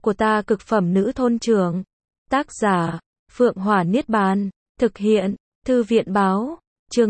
của ta cực phẩm nữ thôn trưởng. Tác giả, Phượng Hỏa Niết Bàn. Thực hiện, Thư viện báo. Chương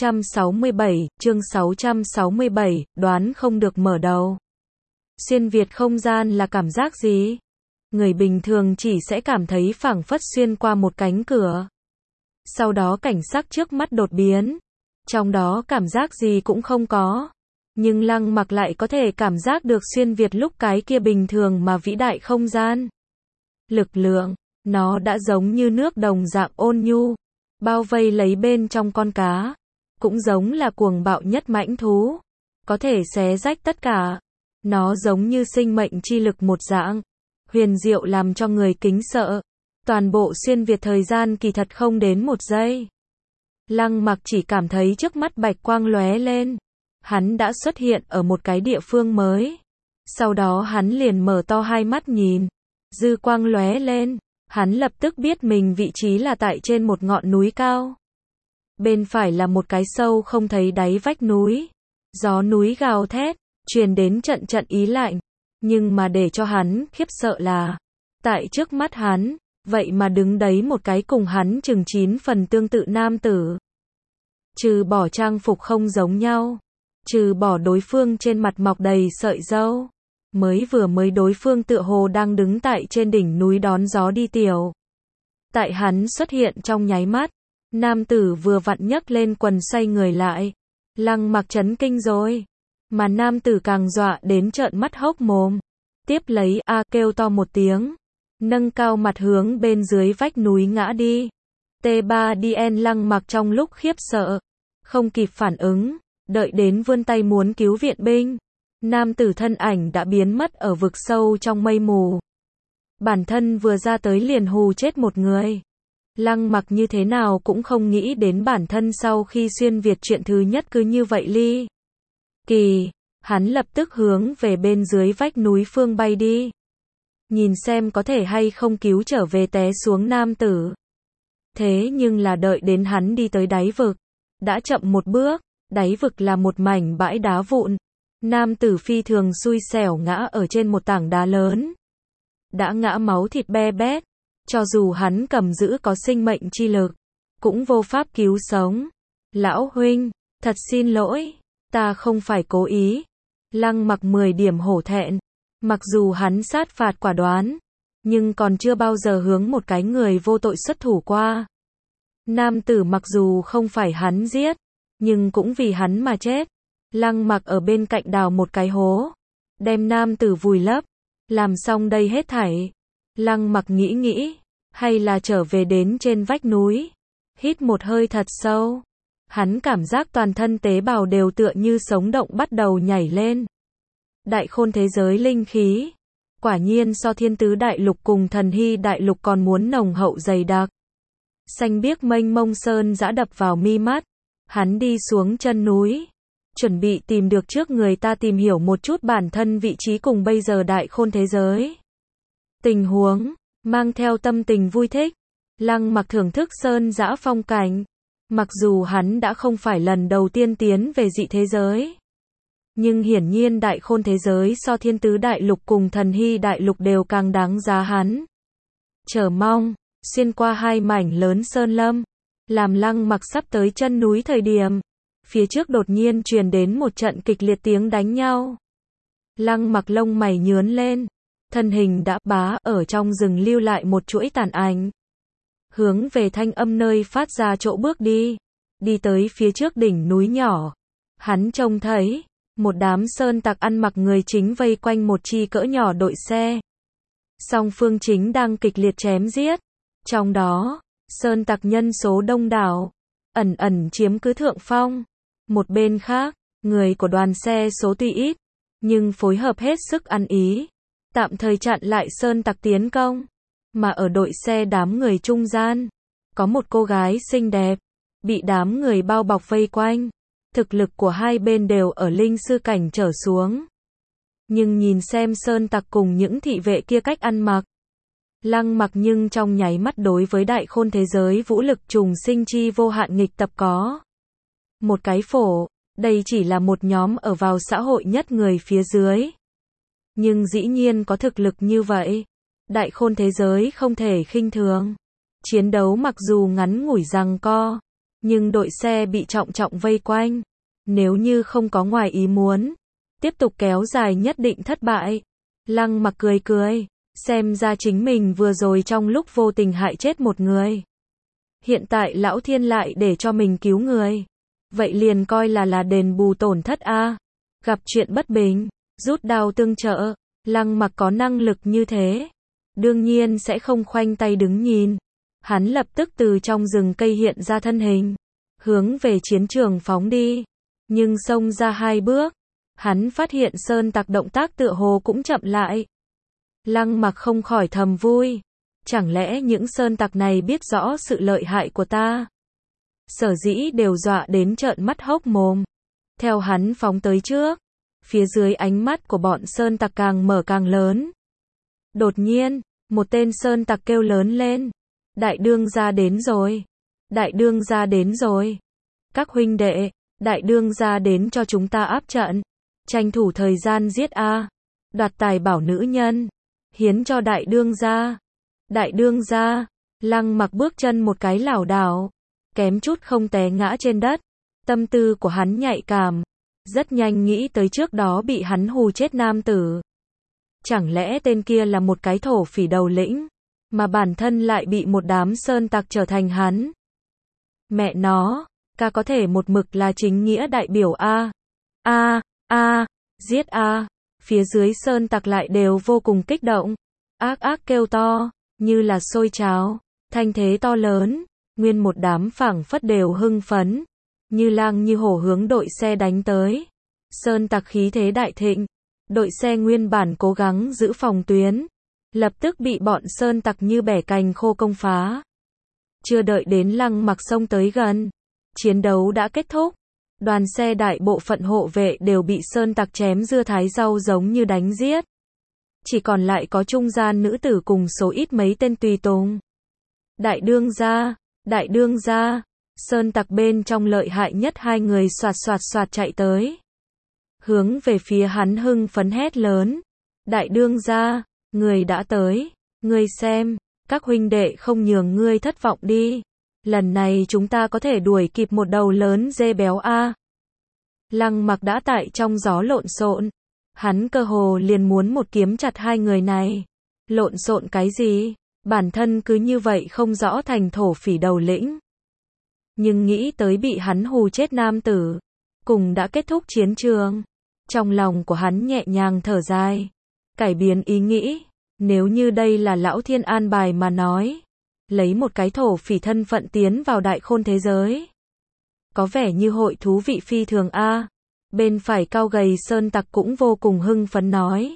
667, đoán không được mở đầu. Xuyên Việt không gian là cảm giác gì? Người bình thường chỉ sẽ cảm thấy phảng phất xuyên qua một cánh cửa. Sau đó cảnh sắc trước mắt đột biến. Trong đó cảm giác gì cũng không có. Nhưng Lăng Mặc lại có thể cảm giác được xuyên Việt lúc cái kia bình thường mà vĩ đại không gian. Lực lượng, nó đã giống như nước đồng dạng ôn nhu, bao vây lấy bên trong con cá. Cũng giống là cuồng bạo nhất mãnh thú, có thể xé rách tất cả. Nó giống như sinh mệnh chi lực một dạng, huyền diệu làm cho người kính sợ. Toàn bộ xuyên Việt thời gian kỳ thật không đến một giây. Lăng Mặc chỉ cảm thấy trước mắt bạch quang lóe lên. Hắn đã xuất hiện ở một cái địa phương mới. Sau đó hắn liền mở to hai mắt nhìn. Dư quang lóe lên. Hắn lập tức biết mình vị trí là tại trên một ngọn núi cao. Bên phải là một cái sâu không thấy đáy vách núi. Gió núi gào thét, truyền đến trận trận ý lạnh. Nhưng mà để cho hắn khiếp sợ là, tại trước mắt hắn, vậy mà đứng đấy một cái cùng hắn chừng 9 phần tương tự nam tử. Trừ bỏ trang phục không giống nhau, trừ bỏ đối phương trên mặt mọc đầy sợi râu, mới đối phương tựa hồ đang đứng tại trên đỉnh núi đón gió đi tiểu. Tại hắn xuất hiện trong nháy mắt, nam tử vừa vặn nhấc lên quần xoay người lại. Lăng Mặc chấn kinh rồi, mà nam tử càng dọa đến trợn mắt hốc mồm. Tiếp lấy kêu to một tiếng, nâng cao mặt hướng bên dưới vách núi ngã đi. T3DN Lăng Mặc trong lúc khiếp sợ, không kịp phản ứng, đợi đến vươn tay muốn cứu viện binh. Nam tử thân ảnh đã biến mất ở vực sâu trong mây mù. Bản thân vừa ra tới liền hù chết một người. Lăng Mặc như thế nào cũng không nghĩ đến bản thân sau khi xuyên Việt chuyện thứ nhất cứ như vậy ly kỳ. Hắn lập tức hướng về bên dưới vách núi phương bay đi. Nhìn xem có thể hay không cứu trở về té xuống nam tử. Thế nhưng là đợi đến hắn đi tới đáy vực, đã chậm một bước, đáy vực là một mảnh bãi đá vụn. Nam tử phi thường xui xẻo ngã ở trên một tảng đá lớn. Đã ngã máu thịt be bét, cho dù hắn cầm giữ có sinh mệnh chi lực, cũng vô pháp cứu sống. Lão huynh, thật xin lỗi, ta không phải cố ý. Lăng Mặc 10 điểm hổ thẹn. Mặc dù hắn sát phạt quả đoán, nhưng còn chưa bao giờ hướng một cái người vô tội xuất thủ qua. Nam tử mặc dù không phải hắn giết, nhưng cũng vì hắn mà chết. Lăng Mặc ở bên cạnh đào một cái hố, đem nam tử vùi lấp. Làm xong đây hết thảy, Lăng Mặc nghĩ, hay là trở về đến trên vách núi. Hít một hơi thật sâu. Hắn cảm giác toàn thân tế bào đều tựa như sống động bắt đầu nhảy lên. Đại khôn thế giới linh khí, quả nhiên so thiên tứ đại lục cùng thần hy đại lục còn muốn nồng hậu dày đặc. Xanh biếc mênh mông sơn dã đập vào mi mắt. Hắn đi xuống chân núi, chuẩn bị tìm được trước người ta tìm hiểu một chút bản thân vị trí cùng bây giờ đại khôn thế giới. Tình huống, mang theo tâm tình vui thích, Lăng Mặc thưởng thức sơn dã phong cảnh. Mặc dù hắn đã không phải lần đầu tiên tiến về dị thế giới, nhưng hiển nhiên đại khôn thế giới so thiên tứ đại lục cùng thần hy đại lục đều càng đáng giá hắn chờ mong. Xuyên qua hai mảnh lớn sơn lâm, làm Lăng Mặc sắp tới chân núi thời điểm, phía trước đột nhiên truyền đến một trận kịch liệt tiếng đánh nhau. Lăng Mặc lông mày nhướng lên, thân hình đã ở trong rừng lưu lại một chuỗi tàn ảnh. Hướng về thanh âm nơi phát ra chỗ bước đi. Đi tới phía trước đỉnh núi nhỏ. Hắn trông thấy một đám sơn tặc ăn mặc người chính vây quanh một chi cỡ nhỏ đội xe. Song phương chính đang kịch liệt chém giết. Trong đó, sơn tặc nhân số đông đảo, ẩn chiếm cứ thượng phong. Một bên khác, người của đoàn xe số tuy ít, nhưng phối hợp hết sức ăn ý, tạm thời chặn lại sơn tặc tiến công. Mà ở đội xe đám người trung gian, có một cô gái xinh đẹp, bị đám người bao bọc vây quanh. Thực lực của hai bên đều ở linh sư cảnh trở xuống. Nhưng nhìn xem sơn tặc cùng những thị vệ kia cách ăn mặc, Lăng Mặc nhưng trong nháy mắt đối với đại khôn thế giới vũ lực trùng sinh chi vô hạn nghịch tập có một cái phổ. Đây chỉ là một nhóm ở vào xã hội nhất người phía dưới, nhưng dĩ nhiên có thực lực như vậy. Đại khôn thế giới không thể khinh thường. Chiến đấu mặc dù ngắn ngủi giằng co, nhưng đội xe bị trọng trọng vây quanh. Nếu như không có ngoài ý muốn, tiếp tục kéo dài nhất định thất bại. Lăng Mặc cười cười, xem ra chính mình vừa rồi trong lúc vô tình hại chết một người. Hiện tại Lão Thiên lại để cho mình cứu người. Vậy liền coi là đền bù tổn thất a. Gặp chuyện bất bình, rút đao tương trợ, Lăng Mặc có năng lực như thế, đương nhiên sẽ không khoanh tay đứng nhìn. Hắn lập tức từ trong rừng cây hiện ra thân hình, hướng về chiến trường phóng đi. Nhưng xông ra 2 bước, hắn phát hiện sơn tặc động tác tựa hồ cũng chậm lại. Lăng Mặc không khỏi thầm vui. Chẳng lẽ những sơn tặc này biết rõ sự lợi hại của ta? Sở dĩ đều dọa đến trợn mắt hốc mồm. Theo hắn phóng tới trước, phía dưới ánh mắt của bọn sơn tặc càng mở càng lớn. Đột nhiên, một tên sơn tặc kêu lớn lên. Đại đương gia đến rồi. Đại đương gia đến rồi. Các huynh đệ, đại đương gia đến cho chúng ta áp trận. Tranh thủ thời gian giết a. Đoạt tài bảo nữ nhân. Hiến cho đại đương gia. Đại đương gia. Lăng Mặc bước chân một cái lảo đảo, kém chút không té ngã trên đất. Tâm tư của hắn nhạy cảm, rất nhanh nghĩ tới trước đó bị hắn hù chết nam tử. Chẳng lẽ tên kia là một cái thổ phỉ đầu lĩnh, mà bản thân lại bị một đám sơn tặc trở thành hắn. Mẹ nó, ca có thể một mực là chính nghĩa đại biểu a. Giết a. Phía dưới sơn tặc lại đều vô cùng kích động, ác ác kêu to, như là sôi trào, thanh thế to lớn, nguyên một đám phảng phất đều hưng phấn, như lang như hổ hướng đội xe đánh tới. Sơn tặc khí thế đại thịnh, đội xe nguyên bản cố gắng giữ phòng tuyến, lập tức bị bọn sơn tặc như bẻ cành khô công phá. Chưa đợi đến Lăng Mặc xông tới gần, chiến đấu đã kết thúc. Đoàn xe đại bộ phận hộ vệ đều bị sơn tặc chém dưa thái rau giống như đánh giết. Chỉ còn lại có trung gian nữ tử cùng số ít mấy tên tùy tùng. Đại đương gia, sơn tặc bên trong lợi hại nhất 2 người xoạt chạy tới. Hướng về phía hắn hưng phấn hét lớn. Đại đương gia, người đã tới, ngươi xem, các huynh đệ không nhường ngươi thất vọng đi. Lần này chúng ta có thể đuổi kịp một đầu lớn dê béo a. Lăng Mặc đã tại trong gió lộn xộn. Hắn cơ hồ liền muốn một kiếm chặt 2 người này. Lộn xộn cái gì? Bản thân cứ như vậy không rõ thành thổ phỉ đầu lĩnh. Nhưng nghĩ tới bị hắn hù chết nam tử, cùng đã kết thúc chiến trường. Trong lòng của hắn nhẹ nhàng thở dài, cải biến ý nghĩ. Nếu như đây là Lão Thiên an bài mà nói, lấy một cái thổ phỉ thân phận tiến vào đại khôn thế giới, có vẻ như hội thú vị phi thường a. Bên phải cao gầy sơn tặc cũng vô cùng hưng phấn nói.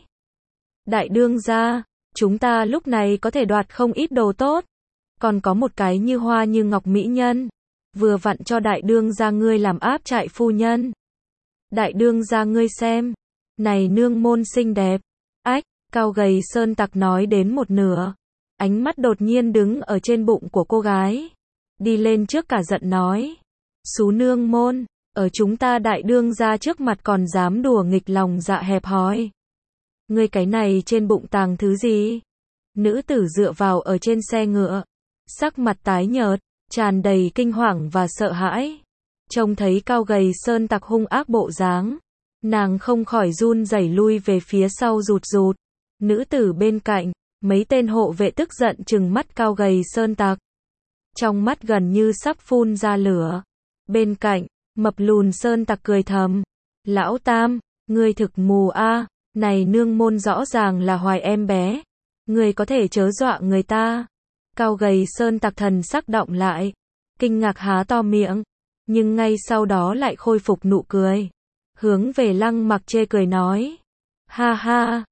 Đại đương gia, chúng ta lúc này có thể đoạt không ít đồ tốt. Còn có một cái như hoa như ngọc mỹ nhân, vừa vặn cho đại đương gia ngươi làm áp trại phu nhân. Đại đương gia ngươi xem, này nương môn xinh đẹp. Ách, cao gầy sơn tặc nói đến một nửa, ánh mắt đột nhiên đứng ở trên bụng của cô gái. Đi lên trước cả giận nói. Xú nương môn, ở chúng ta đại đương gia trước mặt còn dám đùa nghịch lòng dạ hẹp hòi. Ngươi cái này trên bụng tàng thứ gì? Nữ tử dựa vào ở trên xe ngựa, sắc mặt tái nhợt, tràn đầy kinh hoàng và sợ hãi. Trông thấy cao gầy sơn tặc hung ác bộ dáng, nàng không khỏi run rẩy lui về phía sau rụt rụt. Nữ tử bên cạnh, mấy tên hộ vệ tức giận trừng mắt cao gầy sơn tặc. Trong mắt gần như sắp phun ra lửa. Bên cạnh, mập lùn sơn tặc cười thầm. Lão Tam, ngươi thực mù a, này nương môn rõ ràng là hoài em bé. Ngươi có thể chớ dọa người ta. Cao gầy sơn tặc thần sắc động lại, kinh ngạc há to miệng, nhưng ngay sau đó lại khôi phục nụ cười. Hướng về Lăng Mặc chê cười nói. Ha ha,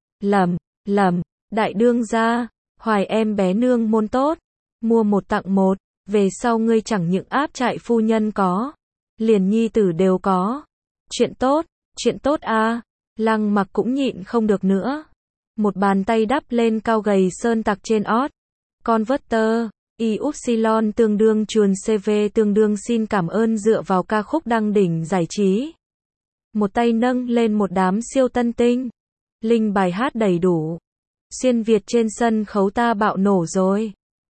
lầm, đại đương gia, hoài em bé nương môn tốt, mua 1 tặng 1, về sau ngươi chẳng những áp trại phu nhân có, liền nhi tử đều có. Chuyện tốt a. Lăng Mặc cũng nhịn không được nữa. Một bàn tay đắp lên cao gầy sơn tặc trên ót. Converter, Y tương đương chuồn CV tương đương xin cảm ơn dựa vào ca khúc đăng đỉnh giải trí. Một tay nâng lên một đám siêu tân tinh. Linh bài hát đầy đủ. Xuyên Việt trên sân khấu ta bạo nổ rồi.